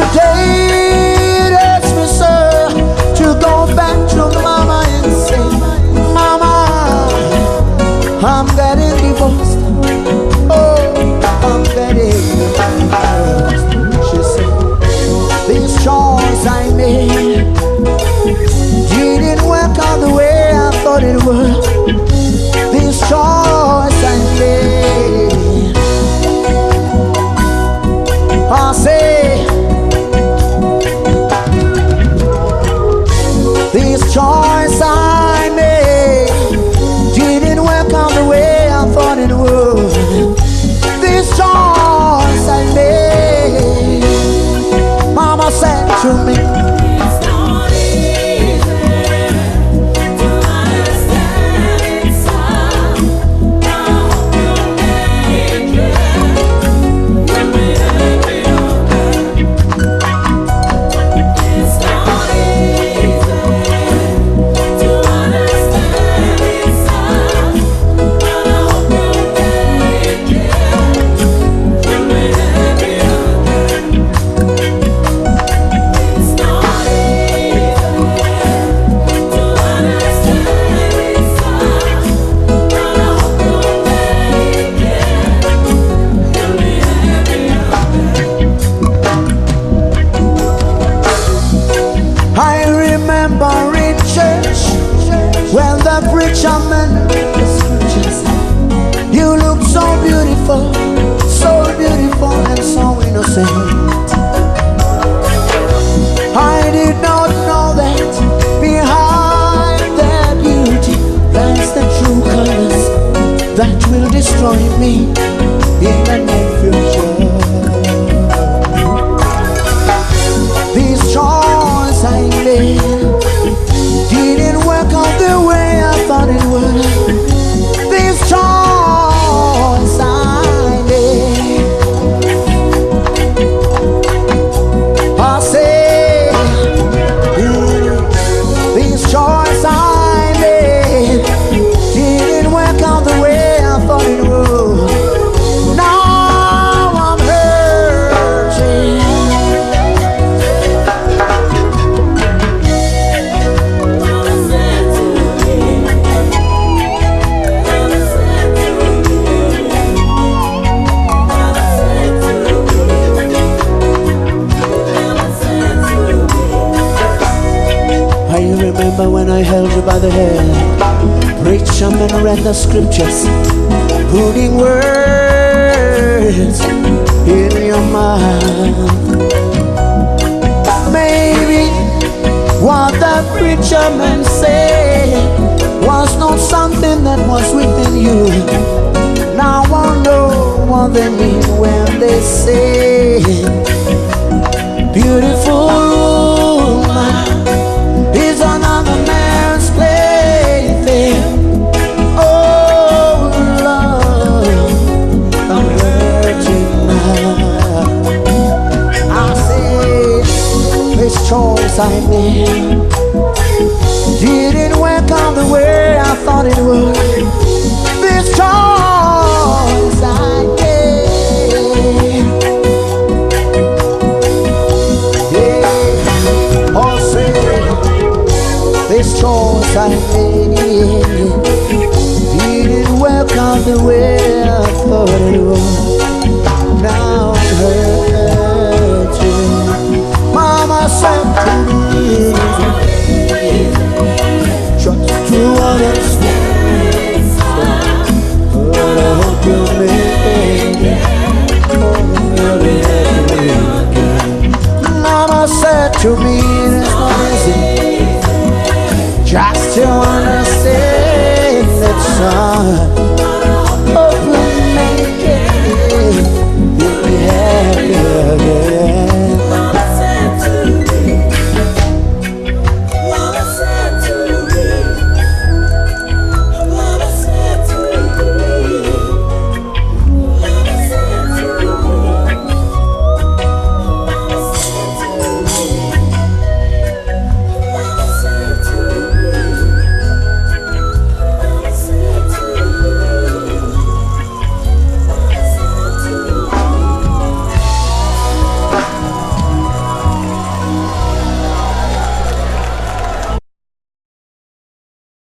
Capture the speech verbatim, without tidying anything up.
It hurts me so to go back to mama and say, Mama, I'm getting divorced. Oh, I'm getting divorced. She said, this choice I made didn't work out the way I thought it would. This choice I made, I say, this choice I made didn't work out the way I thought it would. This choice I made, Mama said to me, it's not easy to understand inside. I hope you'll make it. You'll be happy on that. It's not easy to understand inside, but I hope you'll make it. You'll be happy on that. It's not easy to understand inside, but I hope you'll make it. You'll be happy on that. I remember in church when the preacher man just, you look so beautiful, so beautiful and so innocent. I did not know that behind that beauty lies the true colors that will destroy me in the near future. These choices I made didn't work out the way I thought it would. These choices I made, I say, these choices I made didn't work out the way I thought it would. Now I'm hurting. I remember when I held you by the hand, preacher man read the scriptures, putting words in your mouth. Maybe what the preacher man said was not something that was within you. Now I know what they mean when they say, beautiful woman is another man's plaything. Oh love, I'm hurting now. I say, this choice I made didn't work out the way I thought it would. This choice I made, yeah, oh say, this choice I made didn't work out the way I thought it would. Now I'm hurting. Mama said to me, just to understand, but I hope you make it. Mama said to me, it's not easy just to understand that son.